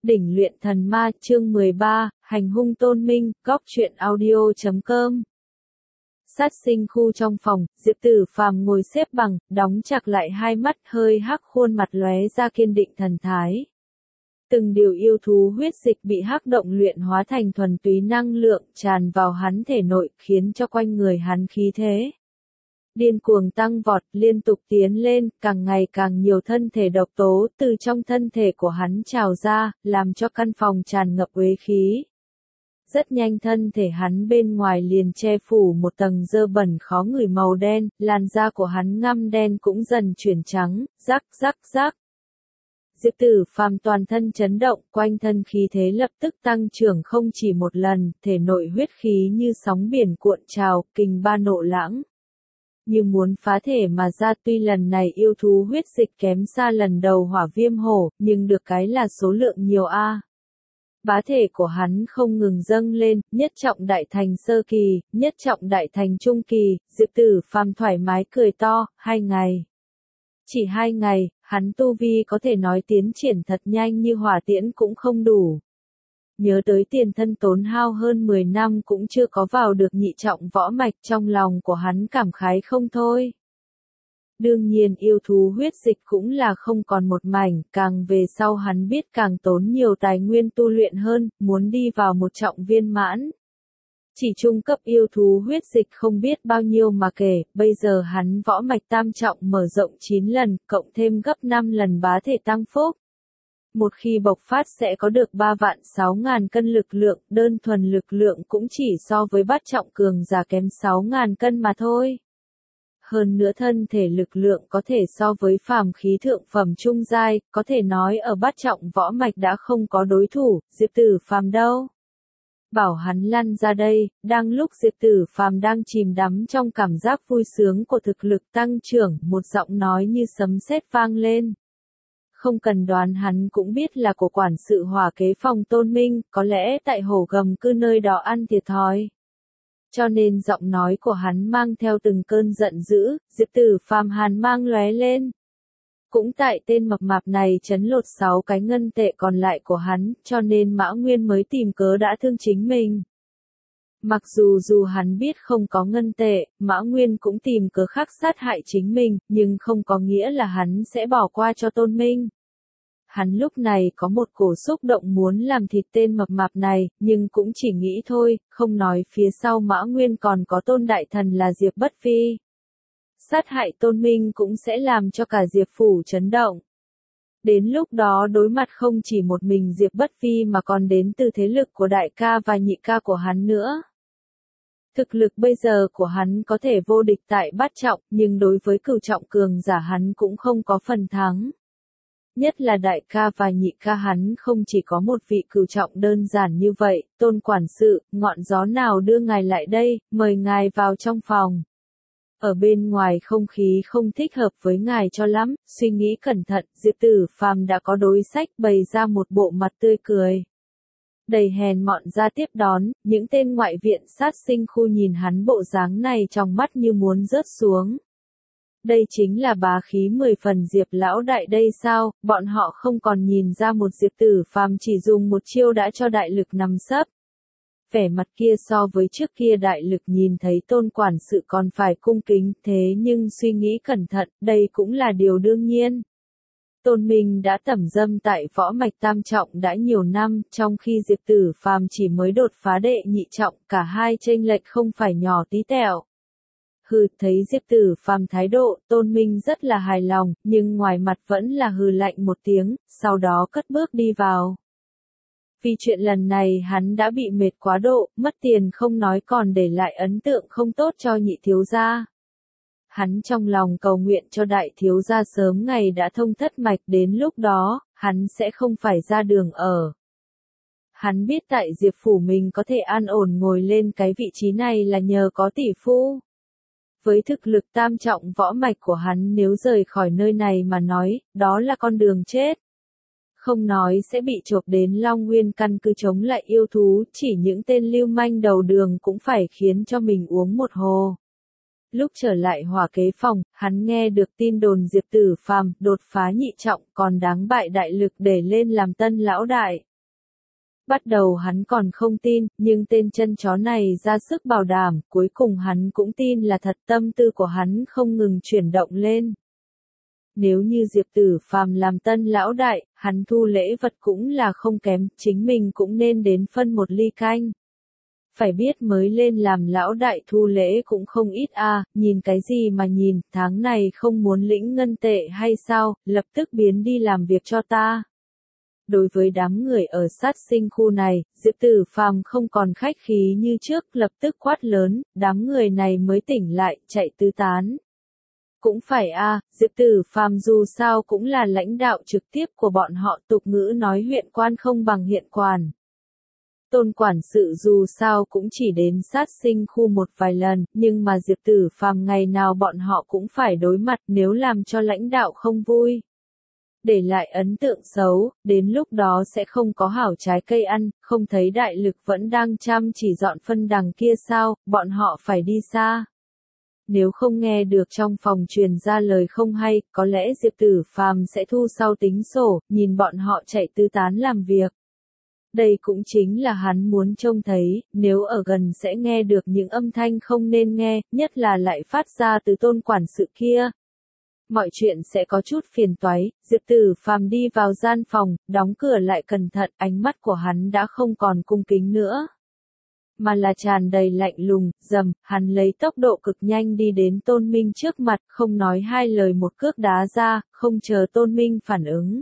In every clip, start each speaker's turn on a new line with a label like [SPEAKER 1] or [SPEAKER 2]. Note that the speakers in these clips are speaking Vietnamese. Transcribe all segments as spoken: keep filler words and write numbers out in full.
[SPEAKER 1] Đỉnh luyện thần ma chương mười ba, hành hung tôn minh, góc truyện audio chấm com. Sát sinh khu trong phòng, Diệp Tử Phàm ngồi xếp bằng, đóng chặt lại hai mắt, hơi hắc khuôn mặt lóe ra kiên định thần thái. Từng điều yêu thú huyết dịch bị hắc động luyện hóa thành thuần túy năng lượng tràn vào hắn thể nội, khiến cho quanh người hắn khí thế điên cuồng tăng vọt, liên tục tiến lên, càng ngày càng nhiều thân thể độc tố từ trong thân thể của hắn trào ra, làm cho căn phòng tràn ngập uế khí. Rất nhanh thân thể hắn bên ngoài liền che phủ một tầng dơ bẩn khó ngửi màu đen, làn da của hắn ngăm đen cũng dần chuyển trắng, rắc rắc rắc. Diệp Tử Phàm toàn thân chấn động, quanh thân khí thế lập tức tăng trưởng không chỉ một lần, thể nội huyết khí như sóng biển cuộn trào, kình ba nộ lãng. Như muốn phá thể mà ra, tuy lần này yêu thú huyết dịch kém xa lần đầu hỏa viêm hổ, nhưng được cái là số lượng nhiều a. Bá thể của hắn không ngừng dâng lên, nhất trọng đại thành sơ kỳ, nhất trọng đại thành trung kỳ, Diệp Tử Phàm thoải mái cười to, hai ngày. Chỉ hai ngày, hắn tu vi có thể nói tiến triển thật nhanh như hỏa tiễn cũng không đủ. Nhớ tới tiền thân tốn hao hơn mười năm cũng chưa có vào được nhị trọng võ mạch, trong lòng của hắn cảm khái không thôi. Đương nhiên yêu thú huyết dịch cũng là không còn một mảnh, càng về sau hắn biết càng tốn nhiều tài nguyên tu luyện hơn, muốn đi vào một trọng viên mãn. Chỉ trung cấp yêu thú huyết dịch không biết bao nhiêu mà kể, bây giờ hắn võ mạch tam trọng mở rộng chín lần, cộng thêm gấp năm lần bá thể tăng phúc. Một khi bộc phát sẽ có được ba vạn sáu ngàn cân lực lượng, đơn thuần lực lượng cũng chỉ so với bát trọng cường giả kém sáu ngàn cân mà thôi. Hơn nữa thân thể lực lượng có thể so với phàm khí thượng phẩm trung giai, có thể nói ở bát trọng võ mạch đã không có đối thủ, Diệp Tử Phàm đâu. Bảo hắn lăn ra đây, đang lúc Diệp Tử Phàm đang chìm đắm trong cảm giác vui sướng của thực lực tăng trưởng, một giọng nói như sấm sét vang lên. Không cần đoán hắn cũng biết là của quản sự hỏa kế phòng Tôn Minh, có lẽ tại hổ gầm cư nơi đó ăn thiệt thòi. Cho nên giọng nói của hắn mang theo từng cơn giận dữ, Diệp Tử Phàm hàn mang lóe lên. Cũng tại tên mập mạp này chấn lột sáu cái ngân tệ còn lại của hắn, cho nên Mã Nguyên mới tìm cớ đã thương chính mình. Mặc dù dù hắn biết không có ngân tệ, Mã Nguyên cũng tìm cớ khác sát hại chính mình, nhưng không có nghĩa là hắn sẽ bỏ qua cho Tôn Minh. Hắn lúc này có một cổ xúc động muốn làm thịt tên mập mạp này, nhưng cũng chỉ nghĩ thôi, không nói phía sau Mã Nguyên còn có Tôn Đại Thần là Diệp Bất Phi. Sát hại Tôn Minh cũng sẽ làm cho cả Diệp Phủ chấn động. Đến lúc đó đối mặt không chỉ một mình Diệp Bất Phi mà còn đến từ thế lực của đại ca và nhị ca của hắn nữa. Thực lực bây giờ của hắn có thể vô địch tại bát trọng, nhưng đối với cửu trọng cường giả hắn cũng không có phần thắng. Nhất là đại ca và nhị ca hắn không chỉ có một vị cửu trọng đơn giản như vậy, Tôn quản sự, ngọn gió nào đưa ngài lại đây, mời ngài vào trong phòng. Ở bên ngoài không khí không thích hợp với ngài cho lắm, suy nghĩ cẩn thận, Diệp Tử Phàm đã có đối sách bày ra một bộ mặt tươi cười. Đầy hèn mọn ra tiếp đón, những tên ngoại viện sát sinh khu nhìn hắn bộ dáng này trong mắt như muốn rớt xuống. Đây chính là bá khí mười phần Diệp lão đại đây sao, bọn họ không còn nhìn ra một Diệp Tử Phàm chỉ dùng một chiêu đã cho đại lực nằm sấp. Vẻ mặt kia so với trước kia đại lực nhìn thấy Tôn quản sự còn phải cung kính, thế nhưng suy nghĩ cẩn thận, đây cũng là điều đương nhiên. Tôn Minh đã tẩm dâm tại võ mạch tam trọng đã nhiều năm, trong khi Diệp Tử Phàm chỉ mới đột phá đệ nhị trọng, cả hai chênh lệch không phải nhỏ tí tẹo. Hừ, thấy Diệp Tử Phàm thái độ, Tôn Minh rất là hài lòng, nhưng ngoài mặt vẫn là hừ lạnh một tiếng, sau đó cất bước đi vào. Vì chuyện lần này hắn đã bị mệt quá độ, mất tiền không nói còn để lại ấn tượng không tốt cho nhị thiếu gia. Hắn trong lòng cầu nguyện cho đại thiếu gia sớm ngày đã thông thất mạch, đến lúc đó, hắn sẽ không phải ra đường ở. Hắn biết tại Diệp Phủ mình có thể an ổn ngồi lên cái vị trí này là nhờ có tỷ phu. Với thực lực tam trọng võ mạch của hắn nếu rời khỏi nơi này mà nói, đó là con đường chết. Không nói sẽ bị chộp đến Long Nguyên căn cứ chống lại yêu thú, chỉ những tên lưu manh đầu đường cũng phải khiến cho mình uống một hồ. Lúc trở lại hỏa kế phòng, hắn nghe được tin đồn Diệp Tử Phàm đột phá nhị trọng còn đáng bại đại lực để lên làm tân lão đại. Bắt đầu hắn còn không tin, nhưng tên chân chó này ra sức bảo đảm, cuối cùng hắn cũng tin là thật, tâm tư của hắn không ngừng chuyển động lên. Nếu như Diệp Tử Phàm làm tân lão đại, hắn thu lễ vật cũng là không kém, chính mình cũng nên đến phân một ly canh. Phải biết mới lên làm lão đại thu lễ cũng không ít a, nhìn cái gì mà nhìn, tháng này không muốn lĩnh ngân tệ hay sao, lập tức biến đi làm việc cho ta. Đối với đám người ở sát sinh khu này, Diệp Tử Phàm không còn khách khí như trước, lập tức quát lớn, đám người này mới tỉnh lại, chạy tứ tán. Cũng phải a, Diệp Tử Phàm dù sao cũng là lãnh đạo trực tiếp của bọn họ, tục ngữ nói huyện quan không bằng hiện quan. Tôn quản sự dù sao cũng chỉ đến sát sinh khu một vài lần, nhưng mà Diệp Tử Phàm ngày nào bọn họ cũng phải đối mặt, nếu làm cho lãnh đạo không vui, để lại ấn tượng xấu, đến lúc đó sẽ không có hảo trái cây ăn, không thấy đại lực vẫn đang chăm chỉ dọn phân đằng kia sao, bọn họ phải đi xa. Nếu không nghe được trong phòng truyền ra lời không hay, có lẽ Diệp Tử Phàm sẽ thu sau tính sổ, nhìn bọn họ chạy tứ tán làm việc. Đây cũng chính là hắn muốn trông thấy, nếu ở gần sẽ nghe được những âm thanh không nên nghe, nhất là lại phát ra từ tôn quản sự kia. Mọi chuyện sẽ có chút phiền toái. Diệp Tử Phàm đi vào gian phòng, đóng cửa lại cẩn thận, ánh mắt của hắn đã không còn cung kính nữa, mà là tràn đầy lạnh lùng. Dầm, hắn lấy tốc độ cực nhanh đi đến Tôn Minh trước mặt, không nói hai lời một cước đá ra, không chờ Tôn Minh phản ứng.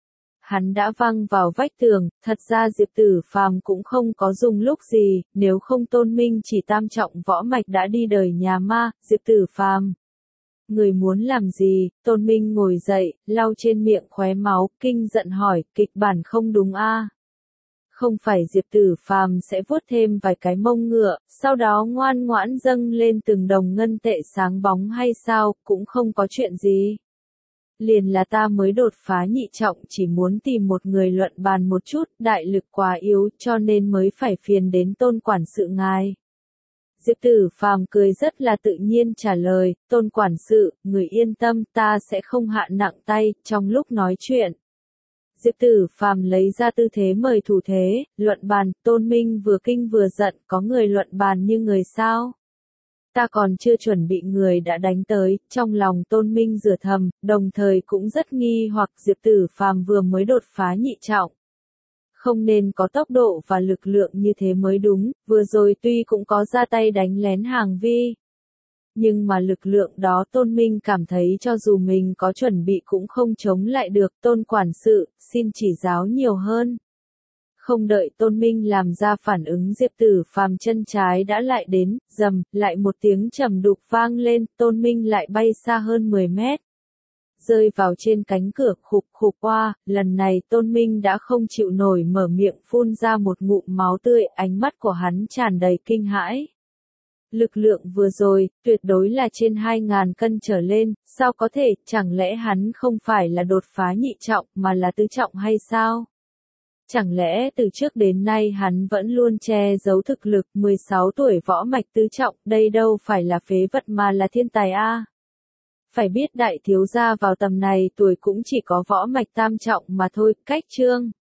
[SPEAKER 1] Hắn đã văng vào vách tường, thật ra Diệp Tử Phàm cũng không có dùng lúc gì, nếu không Tôn Minh chỉ tam trọng võ mạch đã đi đời nhà ma. Diệp Tử Phàm, người muốn làm gì? Tôn Minh ngồi dậy, lau trên miệng khóe máu, kinh giận hỏi, kịch bản không đúng a? Không phải Diệp Tử Phàm sẽ vuốt thêm vài cái mông ngựa, sau đó ngoan ngoãn dâng lên từng đồng ngân tệ sáng bóng hay sao, cũng không có chuyện gì. Liền là ta mới đột phá nhị trọng, chỉ muốn tìm một người luận bàn một chút, đại lực quá yếu, cho nên mới phải phiền đến Tôn quản sự ngài. Diệp Tử Phàm cười rất là tự nhiên trả lời, Tôn quản sự, người yên tâm, ta sẽ không hạ nặng tay. Trong lúc nói chuyện, Diệp Tử Phàm lấy ra tư thế mời thủ thế, luận bàn. Tôn Minh vừa kinh vừa giận, có người luận bàn như người sao? Ta còn chưa chuẩn bị người đã đánh tới. Trong lòng Tôn Minh rửa thầm, đồng thời cũng rất nghi hoặc Diệp Tử Phàm vừa mới đột phá nhị trọng, không nên có tốc độ và lực lượng như thế mới đúng, vừa rồi tuy cũng có ra tay đánh lén Hàng Vi, nhưng mà lực lượng đó Tôn Minh cảm thấy cho dù mình có chuẩn bị cũng không chống lại được. Tôn quản sự, xin chỉ giáo nhiều hơn. Không đợi Tôn Minh làm ra phản ứng, Diệp Tử Phàm chân trái đã lại đến, dầm, lại một tiếng trầm đục vang lên, Tôn Minh lại bay xa hơn mười mét. Rơi vào trên cánh cửa, khục khục qua, lần này Tôn Minh đã không chịu nổi mở miệng phun ra một ngụm máu tươi, ánh mắt của hắn tràn đầy kinh hãi. Lực lượng vừa rồi, tuyệt đối là trên hai ngàn cân trở lên, sao có thể, chẳng lẽ hắn không phải là đột phá nhị trọng mà là tứ trọng hay sao? Chẳng lẽ từ trước đến nay hắn vẫn luôn che giấu thực lực, mười sáu tuổi võ mạch tứ trọng, đây đâu phải là phế vật mà là thiên tài a. Phải biết đại thiếu gia vào tầm này tuổi cũng chỉ có võ mạch tam trọng mà thôi, cách chương.